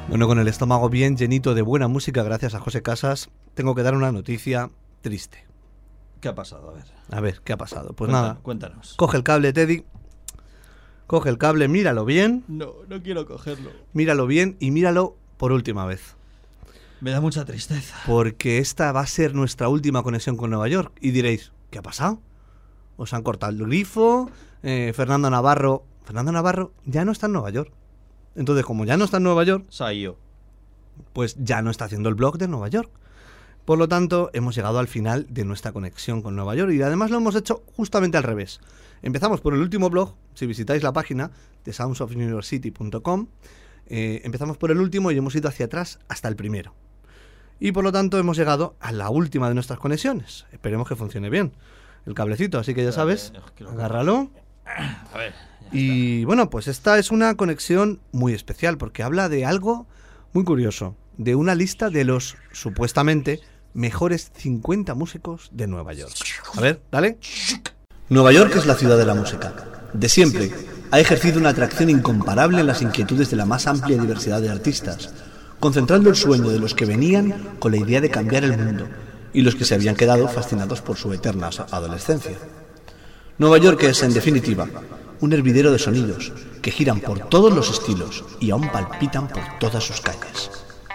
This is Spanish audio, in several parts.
Bueno, con el estómago bien llenito de buena música gracias a José Casas, tengo que dar una noticia triste. ¿Qué ha pasado? A ver, ¿qué ha pasado? Pues Cuéntanos. Coge el cable, Teddy. Coge el cable, míralo bien. No quiero cogerlo. Míralo bien y míralo por última vez. Me da mucha tristeza. Porque esta va a ser nuestra última conexión con Nueva York. Y diréis, ¿qué ha pasado? Os han cortado el grifo. Fernando Navarro ya no está en Nueva York. Entonces, como ya no está en Nueva York, pues ya no está haciendo el blog de Nueva York. Por lo tanto, hemos llegado al final de nuestra conexión con Nueva York y además lo hemos hecho justamente al revés. Empezamos por el último blog. Si visitáis la página de soundsofnewyorkcity.com, empezamos por el último y hemos ido hacia atrás hasta el primero. Y por lo tanto hemos llegado a la última de nuestras conexiones. Esperemos que funcione bien el cablecito, así que ya sabes, agárralo. A ver. Y bueno, pues esta es una conexión muy especial porque habla de algo muy curioso, de una lista de los supuestamente mejores 50 músicos de Nueva York. A ver, dale. Nueva York es la ciudad de la música. De siempre ha ejercido una atracción incomparable en las inquietudes de la más amplia diversidad de artistas, concentrando el sueño de los que venían con la idea de cambiar el mundo y los que se habían quedado fascinados por su eterna adolescencia. Nueva York es, en definitiva, un hervidero de sonidos que giran por todos los estilos y aún palpitan por todas sus calles.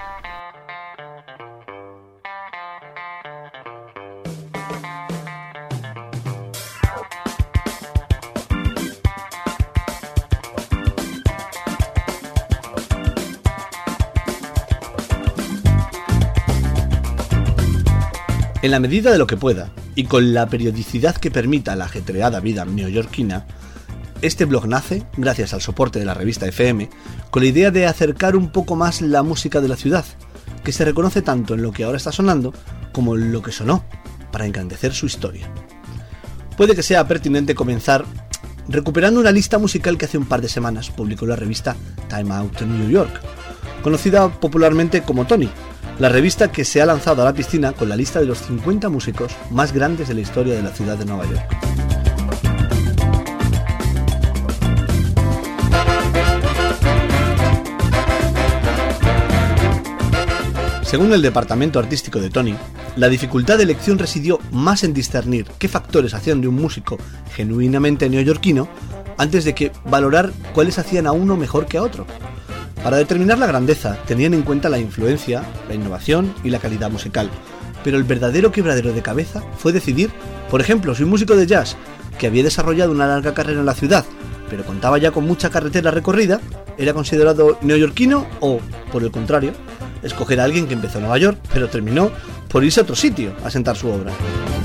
En la medida de lo que pueda, y con la periodicidad que permita la ajetreada vida neoyorquina, este blog nace, gracias al soporte de la revista FM, con la idea de acercar un poco más la música de la ciudad, que se reconoce tanto en lo que ahora está sonando como en lo que sonó, para engrandecer su historia. Puede que sea pertinente comenzar recuperando una lista musical que hace un par de semanas publicó la revista Time Out New York, conocida popularmente como Tony, la revista que se ha lanzado a la piscina con la lista de los 50 músicos más grandes de la historia de la ciudad de Nueva York. Según el departamento artístico de Tony, la dificultad de elección residió más en discernir qué factores hacían de un músico genuinamente neoyorquino antes de que valorar cuáles hacían a uno mejor que a otro. Para determinar la grandeza tenían en cuenta la influencia, la innovación y la calidad musical, pero el verdadero quebradero de cabeza fue decidir, por ejemplo, si un músico de jazz que había desarrollado una larga carrera en la ciudad, pero contaba ya con mucha carretera recorrida, era considerado neoyorquino o, por el contrario, escoger a alguien que empezó en Nueva York, pero terminó por irse a otro sitio a sentar su obra.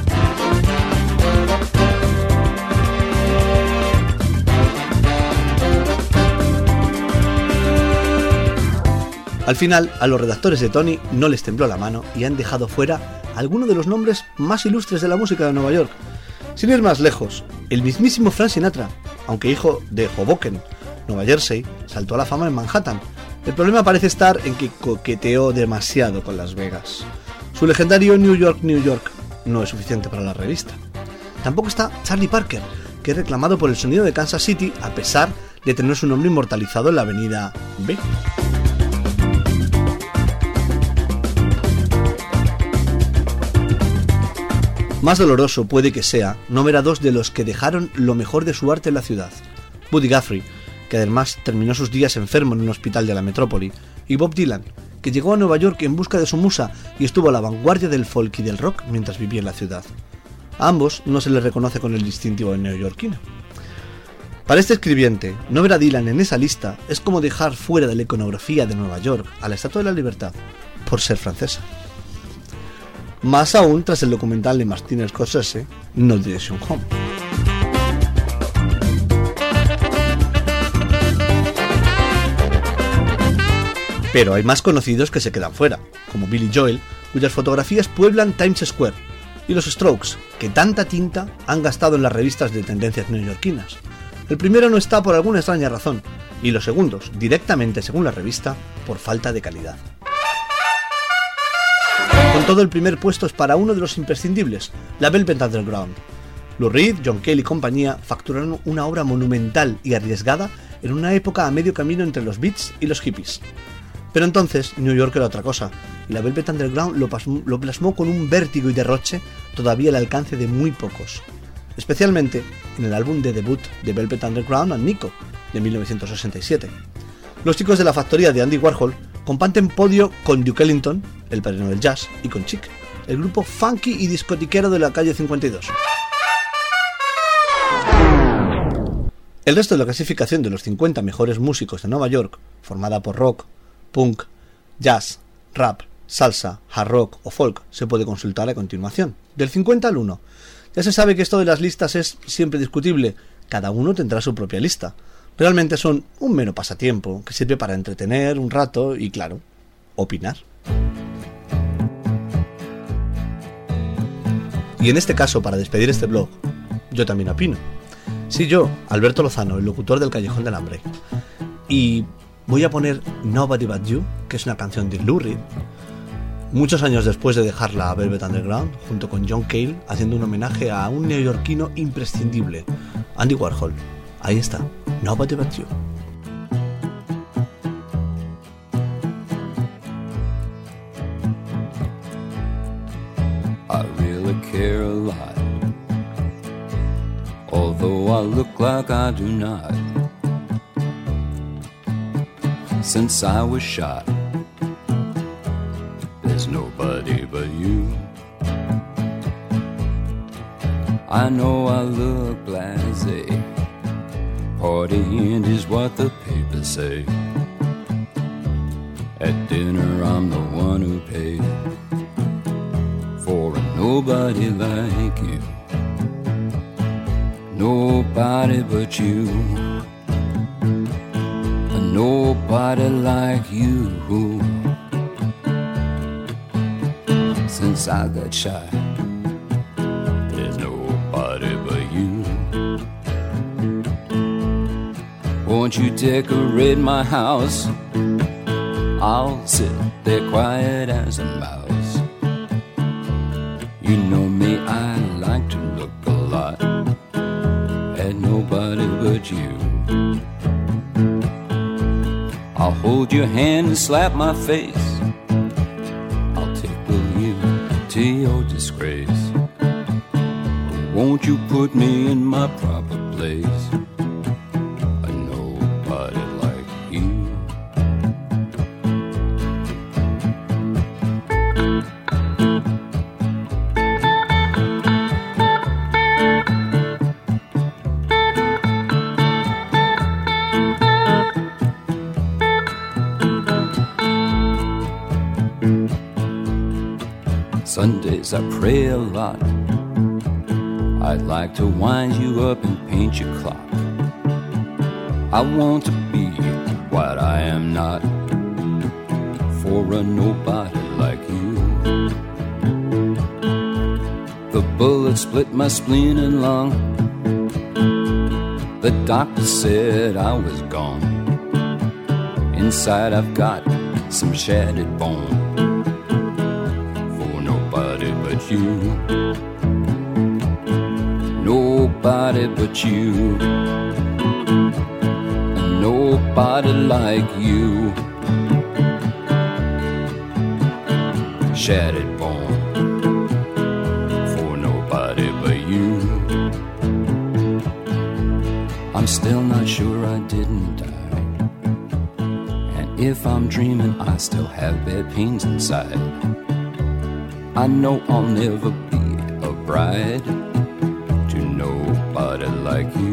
Al final, a los redactores de Tony no les tembló la mano y han dejado fuera algunos de los nombres más ilustres de la música de Nueva York. Sin ir más lejos, el mismísimo Frank Sinatra, aunque hijo de Hoboken, Nueva Jersey, saltó a la fama en Manhattan. El problema parece estar en que coqueteó demasiado con Las Vegas. Su legendario New York, New York no es suficiente para la revista. Tampoco está Charlie Parker, que es reclamado por el sonido de Kansas City a pesar de tener su nombre inmortalizado en la avenida B. Más doloroso puede que sea no ver a dos de los que dejaron lo mejor de su arte en la ciudad. Buddy Guthrie, que además terminó sus días enfermo en un hospital de la metrópoli, y Bob Dylan, que llegó a Nueva York en busca de su musa y estuvo a la vanguardia del folk y del rock mientras vivía en la ciudad. A ambos no se les reconoce con el distintivo de neoyorquino. Para este escribiente, no ver a Dylan en esa lista es como dejar fuera de la iconografía de Nueva York a la Estatua de la Libertad por ser francesa. Más aún tras el documental de Martin Scorsese, No Direction Home. Pero hay más conocidos que se quedan fuera, como Billy Joel, cuyas fotografías pueblan Times Square, y los Strokes, que tanta tinta han gastado en las revistas de tendencias neoyorquinas. El primero no está por alguna extraña razón, y los segundos, directamente según la revista, por falta de calidad. Con todo, el primer puesto es para uno de los imprescindibles, la Velvet Underground. Lou Reed, John Cale y compañía facturaron una obra monumental y arriesgada en una época a medio camino entre los beats y los hippies. Pero entonces New York era otra cosa, y la Velvet Underground lo plasmó con un vértigo y derroche todavía al alcance de muy pocos. Especialmente en el álbum de debut de Velvet Underground and Nico, de 1967. Los chicos de la factoría de Andy Warhol comparten podio con Duke Ellington, el padrino del jazz, y con Chic, el grupo funky y discotiquero de la calle 52. El resto de la clasificación de los 50 mejores músicos de Nueva York, formada por rock, punk, jazz, rap, salsa, hard rock o folk, se puede consultar a continuación, del 50 al 1. Ya se sabe que esto de las listas es siempre discutible, cada uno tendrá su propia lista. Realmente son un mero pasatiempo que sirve para entretener un rato y, claro, opinar. Y en este caso, para despedir este blog, yo también opino. Sí, yo, Alberto Lozano, el locutor del Callejón del Hambre. Y voy a poner Nobody But You, que es una canción de Lou Reed, muchos años después de dejar la Velvet Underground, junto con John Cale, haciendo un homenaje a un neoyorquino imprescindible, Andy Warhol. Ahí está, Nobody But You. I really care a lot, although I look like I do not. Since I was shot, there's nobody but you. I know I look blasé, partying is what the papers say. At dinner I'm the one who paid for a nobody like you. Nobody but you. A nobody like you. Since I got shot, there's nobody but you. Won't you decorate my house? I'll sit there quiet as a mouse. You know me, I like to look a lot at nobody but you. I'll hold your hand and slap my face. I'll tickle you to your disgrace. Won't you put me in my proper place? A nobody like you. Sundays I pray a lot. I'd like to wind you up and paint your clock. I want to be what I am not, for a nobody like you. The bullet split my spleen and lung. The doctor said I was gone. Inside I've got some shattered bone, for nobody but you. Nobody but you. Nobody like you. Shattered bone, for nobody but you. I'm still not sure I didn't die, and if I'm dreaming I still have bad pains inside. I know I'll never be a bride to nobody like you.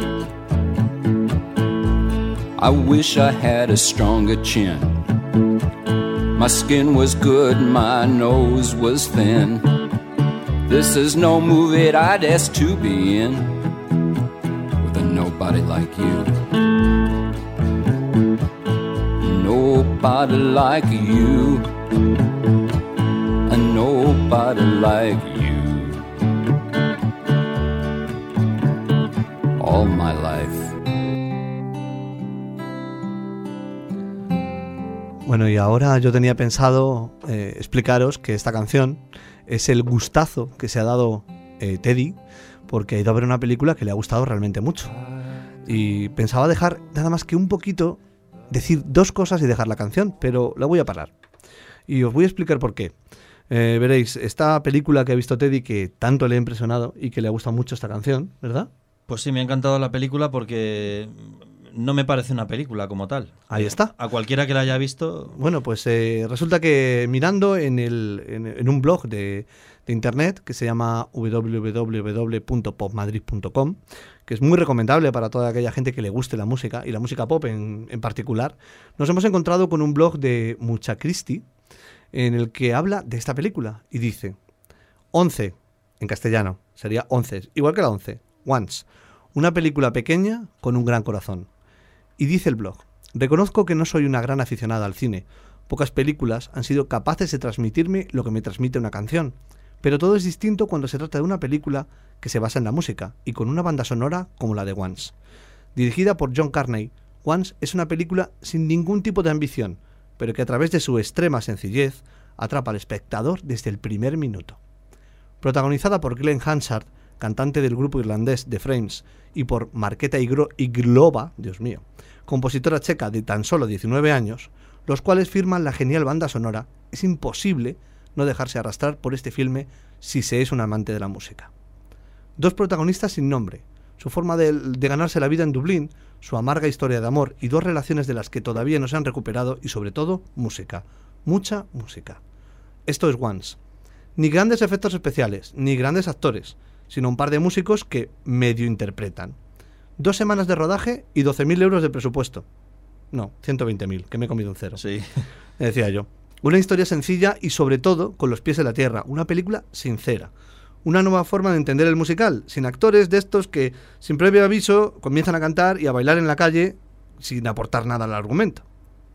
I wish I had a stronger chin. My skin was good, my nose was thin. This is no movie I'd ask to be in, with a nobody like you. Nobody like you. A nobody like you. All my life. Bueno, y ahora yo tenía pensado explicaros que esta canción es el gustazo que se ha dado Teddy, porque ha ido a ver una película que le ha gustado realmente mucho. Y pensaba dejar nada más que un poquito decir dos cosas y dejar la canción, pero la voy a parar. Y os voy a explicar por qué. Veréis, esta película que ha visto Teddy, que tanto le ha impresionado y que le ha gustado mucho esta canción, ¿verdad? Pues sí, me ha encantado la película porque no me parece una película como tal. Ahí está. A cualquiera que la haya visto... Bueno, pues resulta que mirando en un blog de internet que se llama www.popmadrid.com, que es muy recomendable para toda aquella gente que le guste la música, y la música pop en particular, nos hemos encontrado con un blog de Mucha Christie en el que habla de esta película y dice: 11, en castellano, sería 11, igual que la 11, Once, una película pequeña con un gran corazón. Y dice el blog: reconozco que no soy una gran aficionada al cine. Pocas películas han sido capaces de transmitirme lo que me transmite una canción. Pero todo es distinto cuando se trata de una película que se basa en la música y con una banda sonora como la de Once. Dirigida por John Carney, Once es una película sin ningún tipo de ambición, pero que a través de su extrema sencillez atrapa al espectador desde el primer minuto. Protagonizada por Glenn Hansard, cantante del grupo irlandés The Frames, y por Markéta Iglova, Dios mío, compositora checa de tan solo 19 años, los cuales firman la genial banda sonora, es imposible no dejarse arrastrar por este filme si se es un amante de la música. Dos protagonistas sin nombre, su forma de ganarse la vida en Dublín, su amarga historia de amor y dos relaciones de las que todavía no se han recuperado, y sobre todo, música. Mucha música. Esto es Once. Ni grandes efectos especiales, ni grandes actores, sino un par de músicos que medio interpretan. 2 semanas de rodaje y 12.000 euros de presupuesto. No, 120.000, que me he comido un cero. Sí. Decía yo. Una historia sencilla y sobre todo con los pies en la tierra. Una película sincera. Una nueva forma de entender el musical, sin actores de estos que, sin previo aviso, comienzan a cantar y a bailar en la calle sin aportar nada al argumento.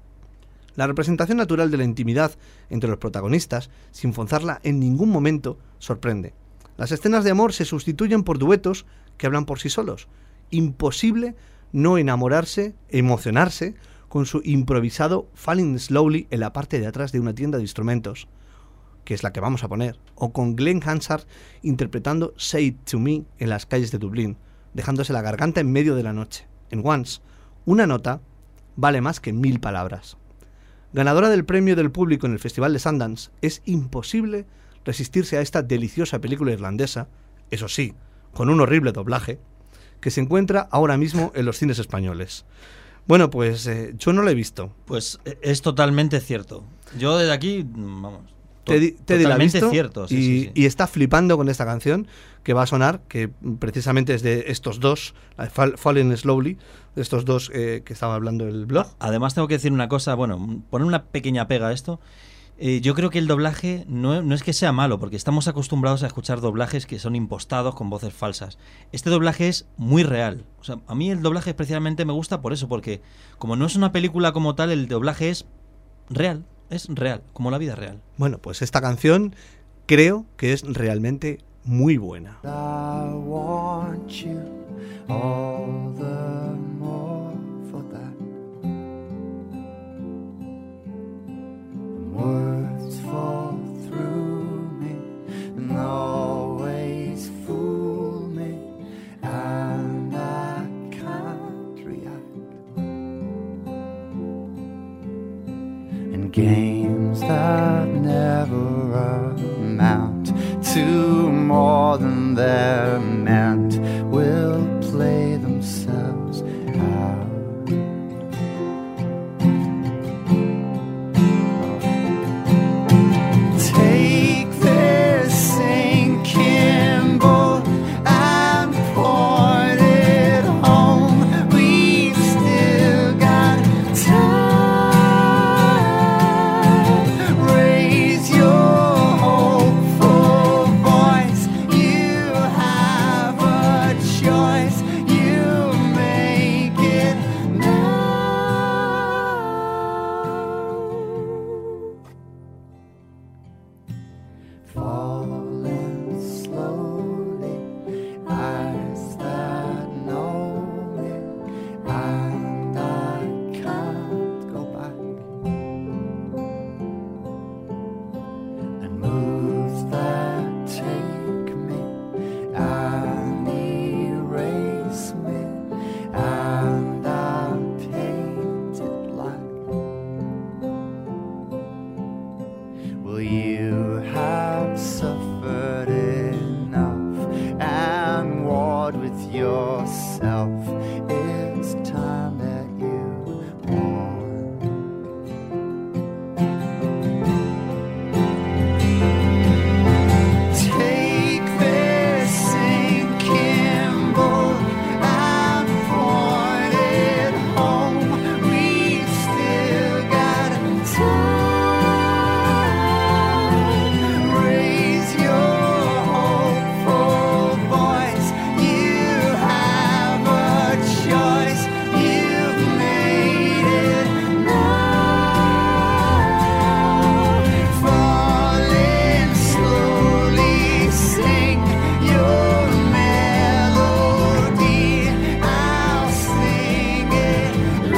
La representación natural de la intimidad entre los protagonistas, sin forzarla en ningún momento, sorprende. Las escenas de amor se sustituyen por duetos que hablan por sí solos. Imposible no enamorarse, emocionarse con su improvisado Falling Slowly en la parte de atrás de una tienda de instrumentos, que es la que vamos a poner, o con Glenn Hansard interpretando Say It To Me en las calles de Dublín, dejándose la garganta en medio de la noche. En Once, una nota vale más que 1000 palabras. Ganadora del premio del público en el Festival de Sundance, es imposible resistirse a esta deliciosa película irlandesa, eso sí, con un horrible doblaje, que se encuentra ahora mismo en los cines españoles. Bueno, pues yo no la he visto. Pues es totalmente cierto. Yo desde aquí, vamos... Teddy la ha visto cierto, sí. Y está flipando con esta canción que va a sonar, que precisamente es de estos dos, Falling Slowly, de estos dos que estaba hablando el blog. Además tengo que decir una cosa, bueno, poner una pequeña pega a esto. Yo creo que el doblaje no es que sea malo, porque estamos acostumbrados a escuchar doblajes que son impostados con voces falsas. Este doblaje es muy real. O sea, a mí el doblaje especialmente me gusta por eso, porque como no es una película como tal, el doblaje es real. Es real, como la vida real. Bueno, pues esta canción creo que es realmente muy buena. I want you all the more for that. Words fall through me and always fool me, and I can't react. And games that never amount to more than they're meant will play themselves out. Take this sinking boat and port it home. We've still got time. Raise your hopeful voice. You have till you have suffered enough and warred with yourself. It's time that you mourn. Take this sinking boat and point it home. We've still got time. Raise your hopeful voice. You have a choice. You've made it now. Falling slowly, sing your melody. I'll sing it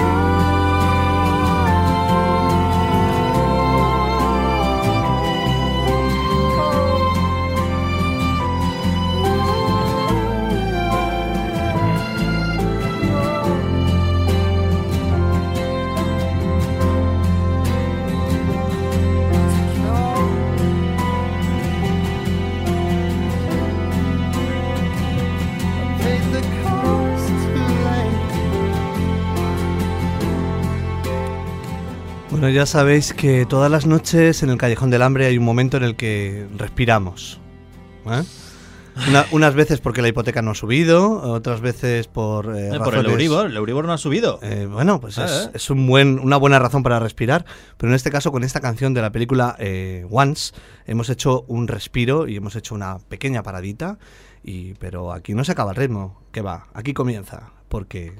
paid the cost too late. Bueno, ya sabéis que todas las noches en el Callejón del Hambre hay un momento en el que respiramos. ¿eh? Unas veces porque la hipoteca no ha subido, otras veces por Por el razones... Euribor no ha subido. Bueno, pues es una buena razón para respirar, pero en este caso con esta canción de la película Once hemos hecho un respiro y hemos hecho una pequeña paradita, pero aquí no se acaba el ritmo, que va, aquí comienza, porque...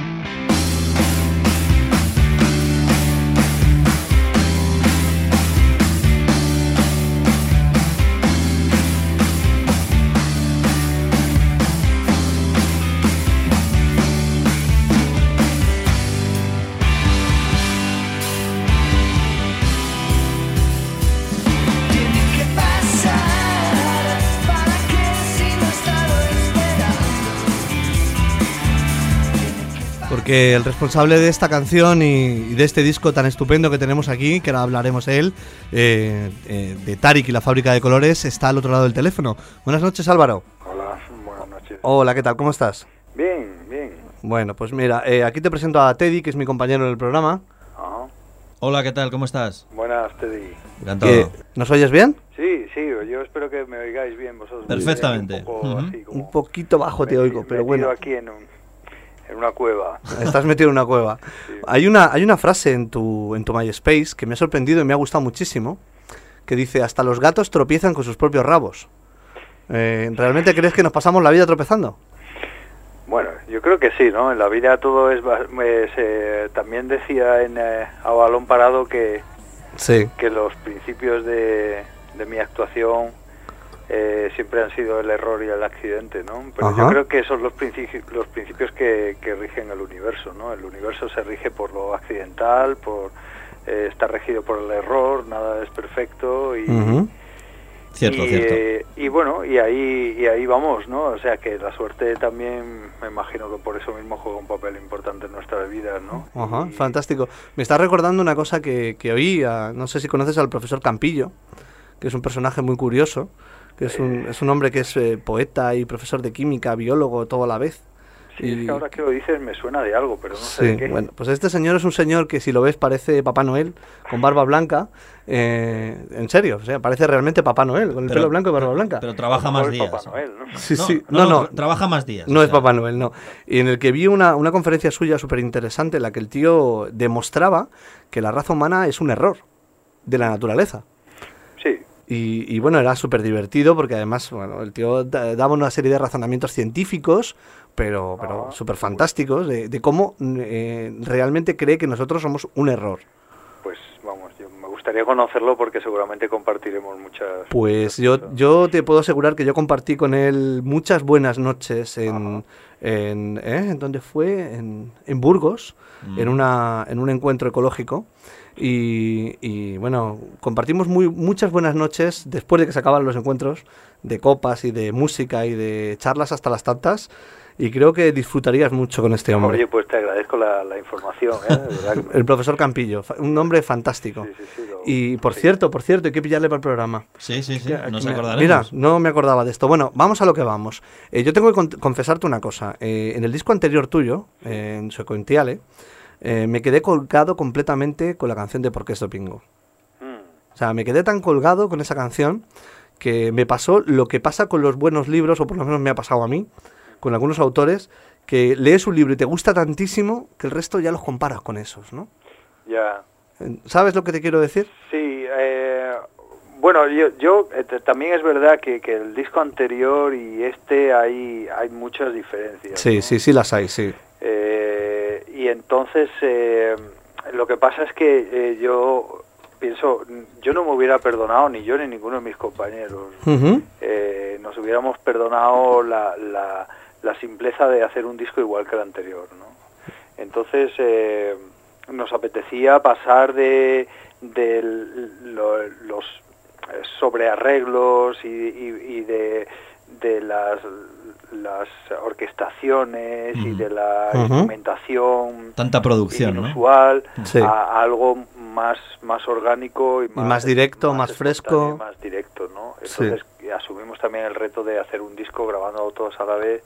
Tiene que pasar para que si no he estado esperando. Porque el responsable de esta canción y de este disco tan estupendo que tenemos aquí, que ahora hablaremos de él, de Tarik y la fábrica de colores, está al otro lado del teléfono. Buenas noches, Álvaro. Hola, buenas noches. Hola, ¿qué tal? ¿Cómo estás? Bien, bien. Bueno, pues mira, aquí te presento a Teddy, que es mi compañero en el programa. Ajá. Hola, ¿qué tal? ¿Cómo estás? Buenas, Teddy. Encantado. ¿Nos oyes bien? Sí, yo espero que me oigáis bien vosotros. Perfectamente. Un poco Ujú. así como Un poquito bajo te oigo, pero bueno. aquí en una cueva. Estás metido en una cueva. Sí. Hay una frase en tu MySpace que me ha sorprendido y me ha gustado muchísimo, que dice, hasta los gatos tropiezan con sus propios rabos. ¿Realmente crees que nos pasamos la vida tropezando? Bueno, yo creo que sí, ¿no? En la vida todo es... también decía a balón parado que Sí. los principios de mi actuación siempre han sido el error y el accidente, ¿no? Pero Ajá. yo creo que son los principios que rigen el universo, ¿no? El universo se rige por lo accidental, está regido por el error, nada es perfecto y... Ujú. Cierto. Y bueno, y ahí vamos, ¿no? O sea que la suerte también, me imagino que por eso mismo juega un papel importante en nuestras vidas, ¿no? Ajá, Y- fantástico. Me está recordando una cosa que oí, no sé si conoces al profesor Campillo, que es un personaje muy curioso, que es un hombre que es poeta y profesor de química, biólogo, todo a la vez. Sí, es que ahora que lo dices me suena de algo, pero no sé Sí, de qué. bueno, pues este señor es un señor que si lo ves parece Papá Noel, con barba blanca, en serio, o sea, parece realmente Papá Noel, con el Pero- pelo blanco y barba blanca. Pero trabaja A lo más mejor es días. Papá Noel, ¿no? Sí, No, sí, no, trabaja más días. no o es sea. Papá Noel, no. Y en el que vi una conferencia suya súper interesante en la que el tío demostraba que la raza humana es un error de la naturaleza. Sí, Y bueno, era súper divertido porque además, bueno, el tío daba una serie de razonamientos científicos, pero súper fantásticos, de cómo realmente cree que nosotros somos un error. pues vamos, me gustaría conocerlo porque seguramente compartiremos muchas... Pues muchas cosas. yo te puedo asegurar que yo compartí con él muchas buenas noches ¿en dónde fue? En Burgos, en un encuentro ecológico. Y bueno, compartimos muchas buenas noches después de que se acaban los encuentros, de copas y de música y de charlas hasta las tantas. y creo que disfrutarías mucho con este hombre. Oye, pues te agradezco la información, ¿eh? De verdad que me- El profesor Campillo, un hombre fantástico. Sí, Y por cierto, hay que pillarle para el programa. Sí, nos Mira, acordaremos. Mira, no me acordaba de esto. Bueno, vamos a lo que vamos. Yo tengo que confesarte una cosa. En el disco anterior tuyo, en Sequentiale, me quedé colgado completamente con la canción de Por qué es Dopingo. O sea, me quedé tan colgado con esa canción que me pasó lo que pasa con los buenos libros, o por lo menos me ha pasado a mí, con algunos autores, que lees un libro y te gusta tantísimo que el resto ya los comparas con esos, ¿no? Ya. ¿Sabes lo que te quiero decir? Sí, bueno, yo también es verdad que el disco anterior y este hay muchas diferencias. Sí, ¿no? sí las hay, sí. Y entonces lo que pasa es que yo pienso, yo no me hubiera perdonado, ni yo ni ninguno de mis compañeros, Ujú. nos hubiéramos perdonado la simpleza de hacer un disco igual que el anterior, ¿no? Entonces nos apetecía pasar de los sobrearreglos y de las orquestaciones y de la instrumentación Tanta producción, inusual, ¿no? Sí. a algo más orgánico y más directo, más fresco. espontáneo, más directo, ¿no? Entonces asumimos también el reto de hacer un disco grabando todos a la vez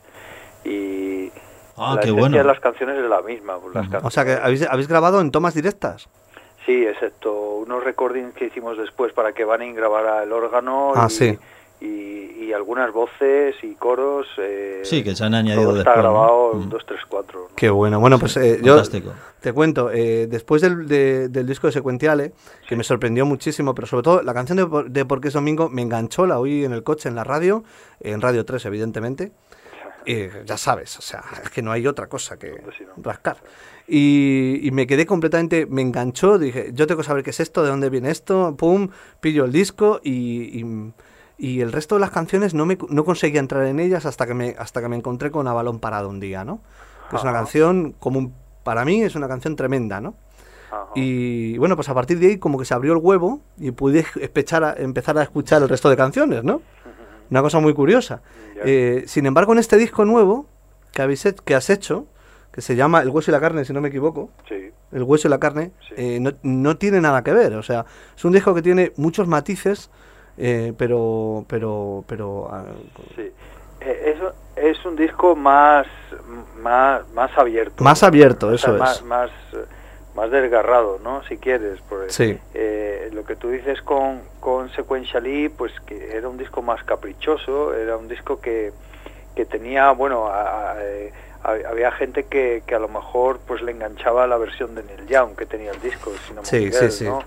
y la qué esencia bueno. de las canciones es la misma. Pues las O sea, que habéis grabado en tomas directas. Sí, excepto unos recordings que hicimos después para que Vanning grabara el órgano Sí. y algunas voces y coros. Sí, que se han añadido todo está después, ¿no? grabado 2, 3, 4. ¿no? Qué bueno. Bueno, pues yo Fantástico. te cuento, después del disco de Sequentiale, que me sorprendió muchísimo, pero sobre todo la canción de Por qué es Domingo me enganchó, la oí en el coche, en la radio, en Radio 3, evidentemente. Ya sabes, o sea, es que no hay otra cosa que Sí, ¿no? rascar. Y me quedé completamente, me enganchó, dije, yo tengo que saber qué es esto, de dónde viene esto, pum, pillo el disco y el resto de las canciones no conseguía entrar en ellas hasta que me encontré con A Balón Parado un día, ¿no? Que es una canción, para mí es una canción tremenda, ¿no? Ajá. Y bueno, pues a partir de ahí como que se abrió el huevo y pude empezar a escuchar el resto de canciones, ¿no? Una cosa muy curiosa. Ya. Sin embargo, en este disco nuevo que has hecho, que se llama El Hueso y la Carne, si no me equivoco, Sí. El Hueso y la Carne, Sí. no tiene nada que ver. O sea, es un disco que tiene muchos matices, pero Sí. Es un disco más abierto. más abierto, O sea, eso es. más desgarrado, ¿no? Si quieres. Porque, Sí. lo que tú dices con Sequentially, pues que era un disco más caprichoso, era un disco que tenía, bueno, había gente que a lo mejor pues le enganchaba la versión de Neil Young que tenía el disco, sino Sí, sí. ¿no?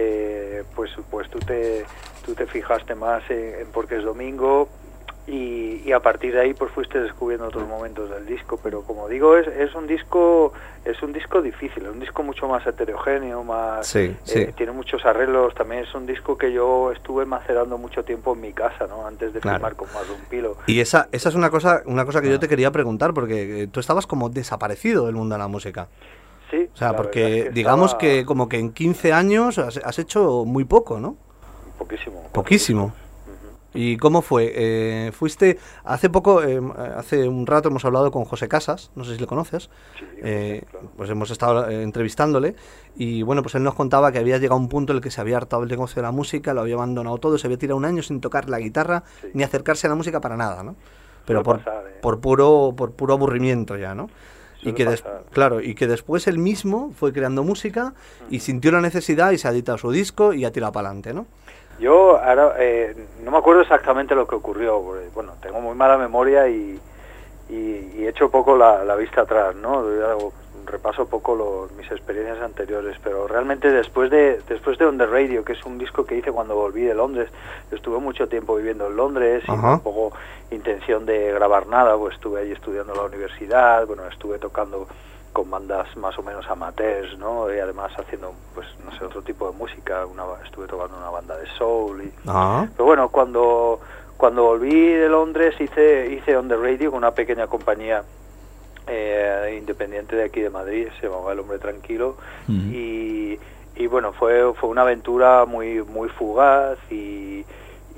Pues tú te fijaste más en Porque es Domingo y a partir de ahí pues fuiste descubriendo otros momentos del disco, pero como digo es un disco difícil, es un disco mucho más heterogéneo, más Sí, sí. tiene muchos arreglos, también es un disco que yo estuve macerando mucho tiempo en mi casa, ¿no? Antes de Claro. firmar con Más de un Pilo. Y esa es una cosa que yo te quería preguntar, porque tú estabas como desaparecido del mundo de la música. Sí, O sea, la porque verdad es que digamos estaba que como que en 15 años has hecho muy poco, ¿no? poquísimo. Poquísimo. ¿Y cómo fue? Fuiste hace poco, hace un rato hemos hablado con José Casas, no sé si le conoces, Sí, claro. pues hemos estado entrevistándole y bueno, pues él nos contaba que había llegado a un punto en el que se había hartado el negocio de la música, lo había abandonado todo, se había tirado un año sin tocar la guitarra Sí. ni acercarse a la música para nada, ¿no? Pero Suele pasar, ¿eh? por puro aburrimiento ya, ¿no? Y Suele que, pasar. claro, y que después él mismo fue creando música y sintió la necesidad y se ha editado su disco y ha tirado para adelante, ¿no? Yo ahora no me acuerdo exactamente lo que ocurrió, porque, bueno, tengo muy mala memoria y echo poco la vista atrás, ¿no? Repaso poco mis experiencias anteriores, pero realmente después de On The Radio, que es un disco que hice cuando volví de Londres, yo estuve mucho tiempo viviendo en Londres y Ajá. un poco intención de grabar nada, pues estuve ahí estudiando en la universidad, bueno, estuve tocando con bandas más o menos amateurs, ¿no? Y además haciendo, pues, no sé, otro tipo de música, estuve tocando una banda de soul y... Ah, Pero bueno, cuando volví de Londres hice On The Radio con una pequeña compañía independiente de aquí de Madrid, se llamaba El Hombre Tranquilo, y bueno, fue una aventura muy fugaz y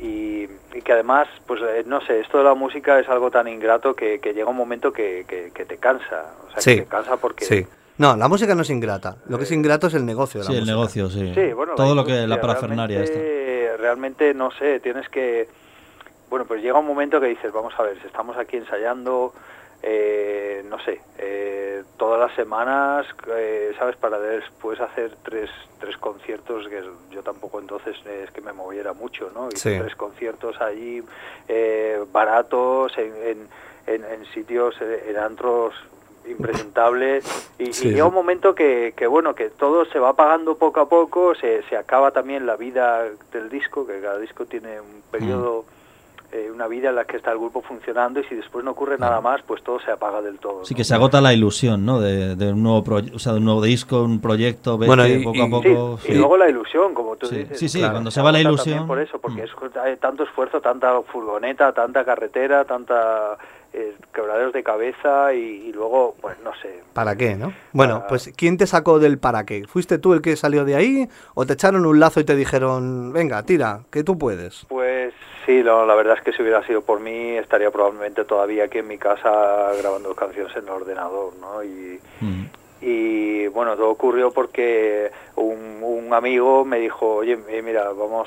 y que además, pues no sé, esto de la música es algo tan ingrato que llega un momento que te cansa. O sea, Sí, que te cansa porque... sí. No, la música no es ingrata. Lo que es ingrato es el negocio de la Sí, el música. negocio, sí. Sí, bueno, Todo la lo que la industria parafernaria esta. realmente, no sé, tienes que... Bueno, pues llega un momento que dices, vamos a ver, si estamos aquí ensayando, no sé, todas las semanas, ¿sabes? Para después hacer tres conciertos, que yo tampoco entonces es que me moviera mucho, ¿no? Hice Sí. 3 conciertos allí, baratos, en sitios, en antros impresentables, y Sí, llega sí. un momento que bueno, que todo se va apagando poco a poco, se acaba también la vida del disco, que cada disco tiene un periodo, una vida en la que está el grupo funcionando, y si después no ocurre nada más, pues todo se apaga del todo. Sí, ¿no? que se agota la ilusión, ¿no? De un nuevo o sea, de un nuevo disco, un proyecto, ves Bueno, que y- poco a y- poco... Sí, y luego la ilusión, como tú Sí, dices. sí, sí, claro, cuando se va la agota ilusión, también por eso, porque hay tanto esfuerzo, tanta furgoneta, tanta carretera, tanta quebraderos de cabeza, y luego, pues no sé. ¿Para qué, no? Bueno, Para- pues ¿quién te sacó del para qué? ¿Fuiste tú el que salió de ahí o te echaron un lazo y te dijeron, venga, tira, que tú puedes? Pues sí, la verdad es que si hubiera sido por mí, estaría probablemente todavía aquí en mi casa grabando canciones en el ordenador, ¿no? Y bueno, todo ocurrió porque un amigo me dijo, oye, mira,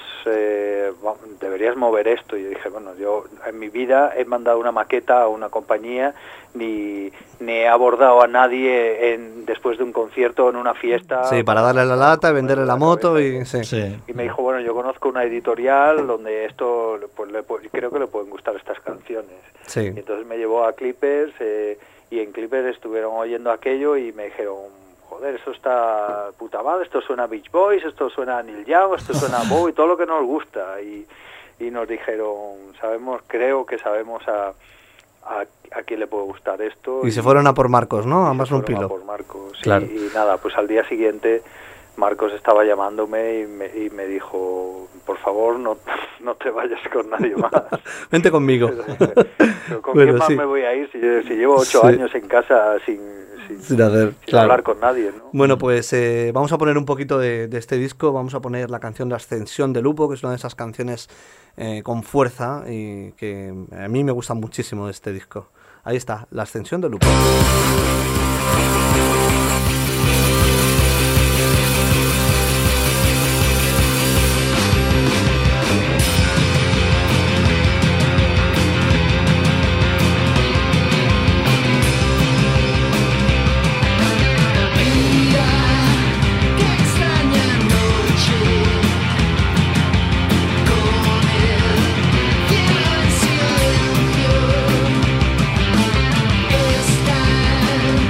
deberías mover esto. Y yo dije, bueno, yo en mi vida he mandado una maqueta a una compañía, ni he abordado a nadie después de un concierto en una fiesta. Sí, para darle la lata, venderle la moto y... Sí. Sí. Y me dijo, bueno, yo conozco una editorial donde esto, pues creo que le pueden gustar estas canciones. Sí. Y entonces me llevó a Clippers, y en Clippers estuvieron oyendo aquello y me dijeron, joder, esto está puta madre, esto suena a Beach Boys, esto suena a Neil Young, esto suena a Bowie, todo lo que nos gusta. Y nos dijeron, creo que sabemos a quién le puede gustar esto. Y se fueron a por Marcos, ¿no? A más un fueron a pilo. por Marcos. Claro. Y nada, pues al día siguiente Marcos estaba llamándome y me dijo, por favor, no te vayas con nadie más. Vente conmigo. Pero ¿con Bueno, quién más sí. me voy a ir si llevo 8 Sí. años en casa sin hacer, claro. hablar con nadie, ¿no? Bueno, pues vamos a poner un poquito de este disco, vamos a poner la canción La Ascensión de Lupo, que es una de esas canciones con fuerza y que a mí me gusta muchísimo de este disco. Ahí está, La Ascensión de Lupo. Qué extraña noche, con el cielo en silencio, están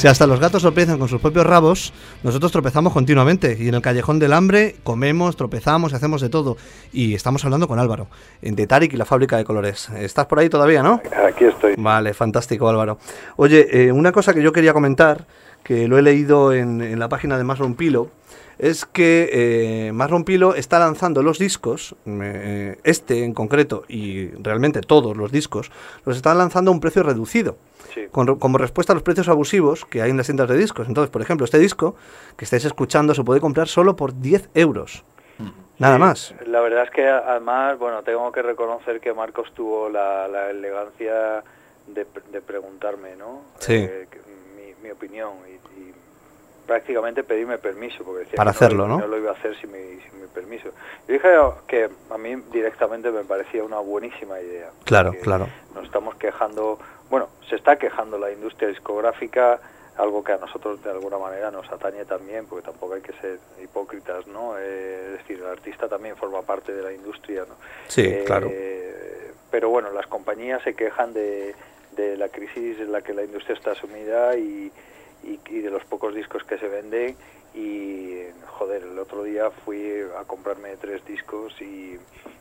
Si hasta los gatos tropiezan con sus propios rabos, nosotros tropezamos continuamente. Y en el callejón del hambre comemos, tropezamos y hacemos de todo. Y estamos hablando con Álvaro, de Tarik y la fábrica de colores. ¿Estás por ahí todavía, no? Aquí estoy. Vale, fantástico, Álvaro. Oye, una cosa que yo quería comentar, que lo he leído en la página de Mushroom Pillow, es que Mushroom Pillow está lanzando los discos, este en concreto, y realmente todos los discos, los están lanzando a un precio reducido. Sí. Como respuesta a los precios abusivos que hay en las tiendas de discos. Entonces, por ejemplo, este disco que estáis escuchando se puede comprar solo por 10 euros. Nada Sí, más. La verdad es que además, bueno, tengo que reconocer que Marcos tuvo la elegancia de preguntarme, ¿no? Sí. Mi opinión y prácticamente pedirme permiso, porque decía Para que hacerlo, ¿no? no lo iba a hacer sin mi permiso. Yo dije que a mí directamente me parecía una buenísima idea. Claro, porque claro. Nos estamos quejando, bueno, se está quejando la industria discográfica, algo que a nosotros de alguna manera nos atañe también, porque tampoco hay que ser hipócritas, ¿no? Es decir, el artista también forma parte de la industria, ¿no? Sí, claro. Pero bueno, las compañías se quejan de la crisis en la que la industria está sumida y de los pocos discos que se venden. Y joder, el otro día fui a comprarme 3 discos y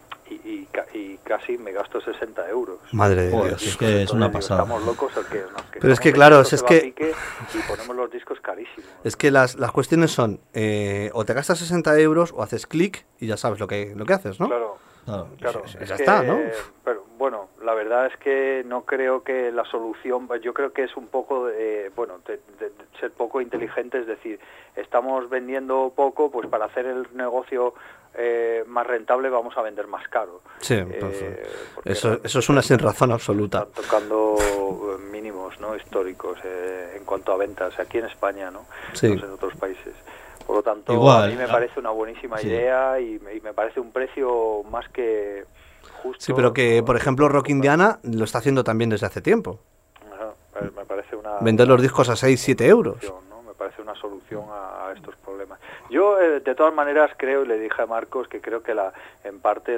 casi me gasto 60 euros. Madre de Joder, Dios. es que es una Entonces, pasada. ¿estamos locos o qué? Pero es que, claro, esto es se va que- a pique y ponemos los discos carísimos. Es que las cuestiones son, o te gastas 60 euros o haces clic y ya sabes lo que haces, ¿no? Claro. Claro. Claro, Ya es está, que, ¿no? Pero bueno, la verdad es que no creo que la solución, yo creo que es un poco de ser poco inteligente, es decir, estamos vendiendo poco, pues para hacer el negocio más rentable vamos a vender más caro. Sí, Porque eso es una sin razón absoluta. están tocando mínimos, ¿no? Históricos en cuanto a ventas aquí en España, ¿no? Sí. No sé, en otros países. Por lo tanto, Igual, a mí me parece una buenísima sí. idea y me parece un precio más que justo. Sí, pero que, ¿no? por ejemplo, Rock Indiana lo está haciendo también desde hace tiempo. Ajá, me parece una... Vender los discos a 6, 7 euros. ¿no? Me parece una solución a estos problemas. Yo, de todas maneras, creo, y le dije a Marcos, que creo que en parte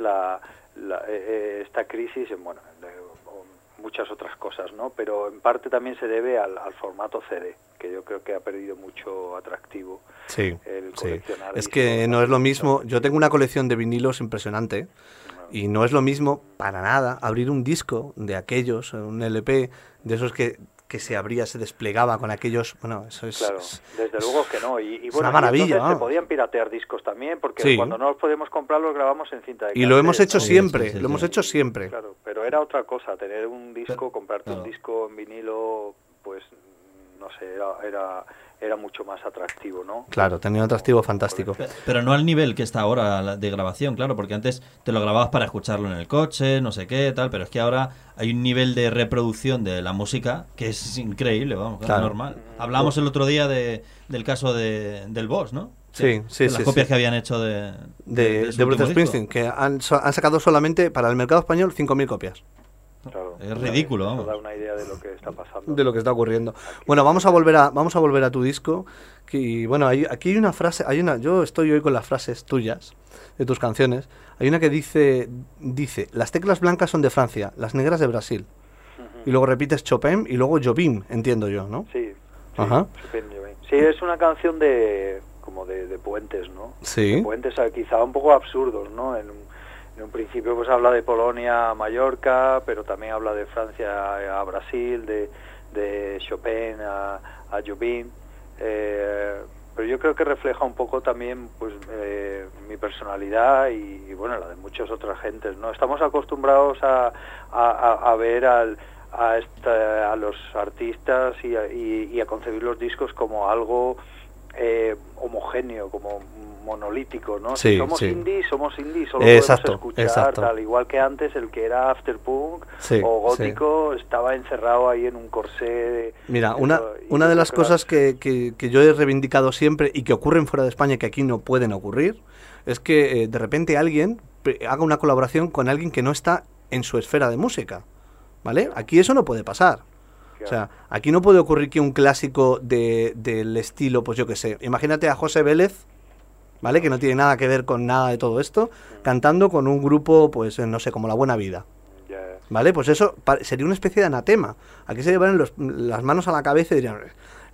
esta crisis, bueno, muchas otras cosas, ¿no? Pero en parte también se debe al formato CD, que yo creo que ha perdido mucho atractivo. Sí, El sí. coleccionar Es discos, que no es lo mismo. Yo tengo una colección de vinilos impresionante y no es lo mismo para nada abrir un disco de aquellos, un LP, de esos que se abría, se desplegaba con aquellos... Bueno, eso es... Claro, desde luego que no. Y es bueno, una maravilla, y entonces vamos. se podían piratear discos también, porque Sí. cuando no los podemos comprar los grabamos en cinta de Y lo hemos cassette, hecho ¿no? siempre, Sí, lo hemos hecho siempre. Claro, pero era otra cosa, tener un disco, comprarte claro. un disco en vinilo, pues no sé, era mucho más atractivo, ¿no? Claro, tenía un atractivo fantástico. Pero no al nivel que está ahora de grabación, claro, porque antes te lo grababas para escucharlo en el coche, no sé qué, tal, pero es que ahora hay un nivel de reproducción de la música que es increíble, vamos, Claro. es normal. Hablábamos el otro día del caso del Boss, ¿no? Sí, sí, de las sí, copias sí. que habían hecho de De su Bruce último Springsteen, disco. que han sacado solamente para el mercado español 5.000 copias Claro, Es ridículo, Eso vamos. da una idea de lo que está pasando. de lo que está ocurriendo. Bueno, vamos a volver a tu disco. Que, bueno, aquí hay una frase, yo estoy hoy con las frases tuyas, de tus canciones. Hay una que dice, las teclas blancas son de Francia, las negras de Brasil. Y luego repites Chopin y luego Jobim, entiendo yo, ¿no? Sí, Ajá. Sí, es una canción como de puentes, ¿no? Sí. De puentes quizá un poco absurdos, ¿no? En un principio pues habla de Polonia a Mallorca, pero también habla de Francia a Brasil, de Chopin a Jobim. Pero yo creo que refleja un poco también pues mi personalidad y bueno, la de muchas otras gentes, ¿no? Estamos acostumbrados a ver a los artistas y a concebir los discos como algo homogéneo, como monolítico, ¿no? Sí, Si somos sí. indies, solo Exacto, podemos escuchar exacto. tal, igual que antes el que era afterpunk Sí, o gótico estaba encerrado ahí en un corsé. Mira, y una yo de las creo cosas que yo he reivindicado siempre y que ocurren fuera de España y que aquí no pueden ocurrir, es que de repente alguien haga una colaboración con alguien que no está en su esfera de música, ¿vale? Aquí eso no puede pasar. O sea, aquí no puede ocurrir que un clásico del estilo, pues yo qué sé, imagínate a José Vélez, ¿vale? Que no tiene nada que ver con nada de todo esto, cantando con un grupo, pues no sé, como La Buena Vida. ¿Vale? Pues eso sería una especie de anatema. Aquí se llevarían las manos a la cabeza y dirían,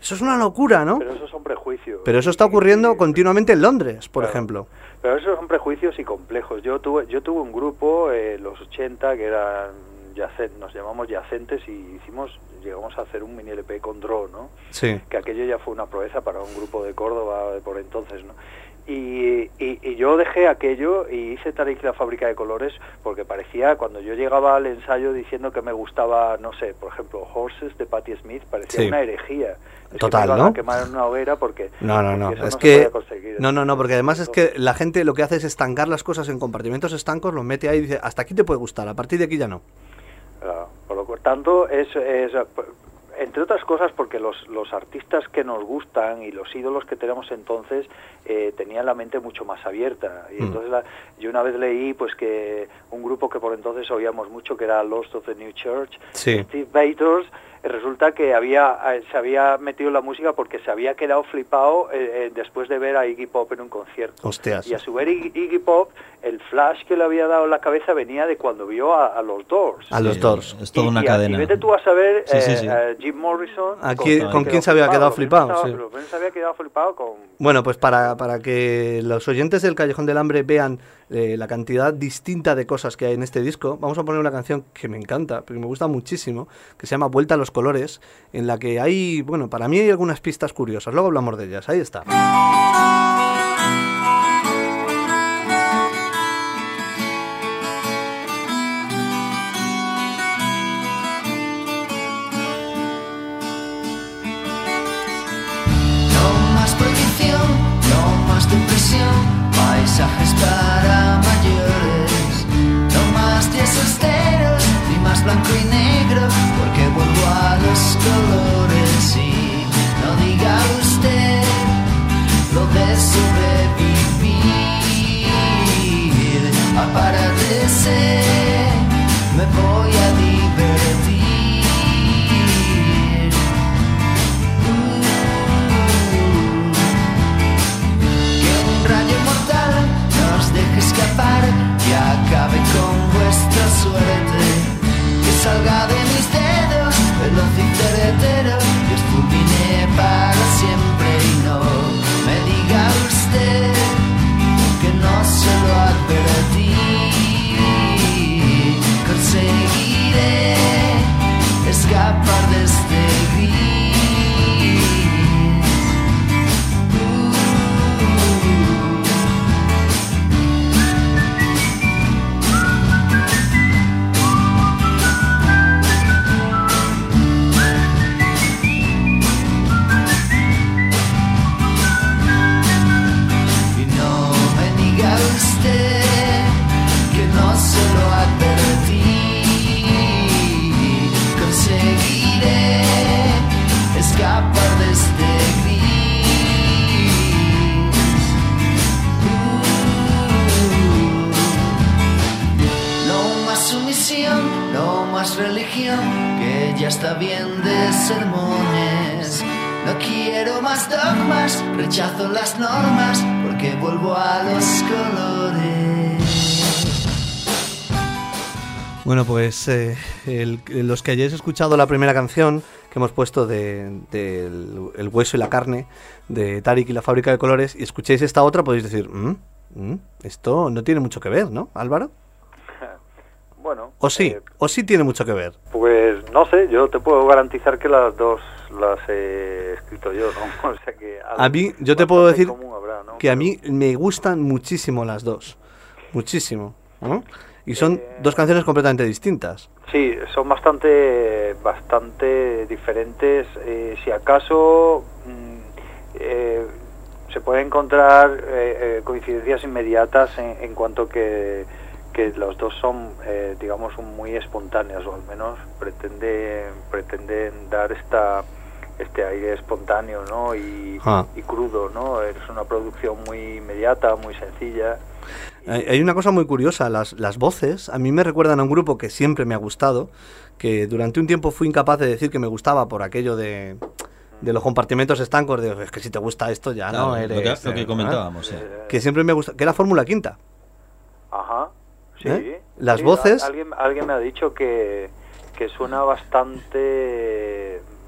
Eso es una locura, ¿no? Pero esos son prejuicios. Pero eso está ocurriendo Y- continuamente en Londres, por Claro. ejemplo. Pero esos son prejuicios y complejos. Yo tuve un grupo los 80 que eran nos llamamos Yacentes y llegamos a hacer un mini LP con Draw, ¿no? Sí. Que aquello ya fue una proeza para un grupo de Córdoba de por entonces, ¿no? Y yo dejé aquello y hice Tarik y la fábrica de colores porque parecía, cuando yo llegaba al ensayo diciendo que me gustaba, no sé, por ejemplo, Horses de Patti Smith, parecía Sí. una herejía. Es Total, que me iban ¿no? a quemar en una hoguera porque... No, porque eso es se que... podía conseguir. No, porque además es que la gente lo que hace es estancar las cosas en compartimentos estancos, los mete ahí y dice, hasta aquí te puede gustar, a partir de aquí ya no. Por lo tanto, entre otras cosas porque los artistas que nos gustan y los ídolos que tenemos entonces tenían la mente mucho más abierta y entonces yo una vez leí pues que un grupo que por entonces oíamos mucho que era Lost of the New Church, Sí. Steve Bators, resulta que se había metido en la música porque se había quedado flipado después de ver a Iggy Pop en un concierto. Hostias. Y a su ver Iggy Pop, el flash que le había dado en la cabeza venía de cuando vio a los Doors. A los Doors. Es toda una Y cadena. vete tú a saber Sí. a Jim Morrison ¿Con quién se había quedado flipado? Sí. Se había quedado flipado con... Bueno, pues para que los oyentes del Callejón del Hambre vean la cantidad distinta de cosas que hay en este disco, vamos a poner una canción que me encanta, porque me gusta muchísimo, que se llama Vuelta a los colores, en la que hay, bueno, para mí hay algunas pistas curiosas, luego hablamos de ellas, ahí está. No más prohibición, no más depresión, paisajes para mayores. No más días austeros, ni más blanco y negro, porque vuelvo a los colores. Y no diga usted lo de sobrevivir. Apárate, me voy a divertir. Que un rayo mortal nos deje escapar y acabe con vuestra suerte. Que salga de mis dedos veloz y certero y os fulmine para siempre. Y no me diga usted que no se lo advertí. Conseguiré escapar de este gris. Y no me diga usted que no se lo advertí. Conseguiré escapar de este gris. No más sumisión, no más religión, que ya está bien de sermones. No quiero más dogmas, rechazo las normas, porque vuelvo a los colores. Bueno, pues los que hayáis escuchado la primera canción que hemos puesto de El hueso y la carne, de Tarik y la fábrica de colores, y escuchéis esta otra, podéis decir, esto no tiene mucho que ver, ¿no, Álvaro? Bueno. O sí tiene mucho que ver. Pues no sé, yo te puedo garantizar que las dos las he escrito yo, ¿no? O sea que A mí, yo te puedo bastante decir común habrá, ¿no? que a mí me gustan muchísimo las dos. Muchísimo, ¿no? Y son dos canciones completamente distintas. Sí, son bastante diferentes. Si acaso se pueden encontrar coincidencias inmediatas en cuanto que los dos son, digamos, muy espontáneas, o al menos pretenden dar este aire espontáneo, ¿no? Y crudo, ¿no? Es una producción muy inmediata, muy sencilla. Hay una cosa muy curiosa, las voces a mí me recuerdan a un grupo que siempre me ha gustado, que durante un tiempo fui incapaz de decir que me gustaba por aquello de los compartimentos estancos, es que si te gusta esto ya Claro, no eres... lo que comentábamos, sí. Que siempre me gusta, que era Fórmula Quinta. Ajá, sí. Las Sí, voces... Alguien me ha dicho que suena bastante...